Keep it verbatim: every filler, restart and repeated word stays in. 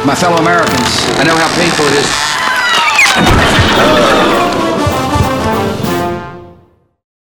My fellow Americans, I know how painful it is.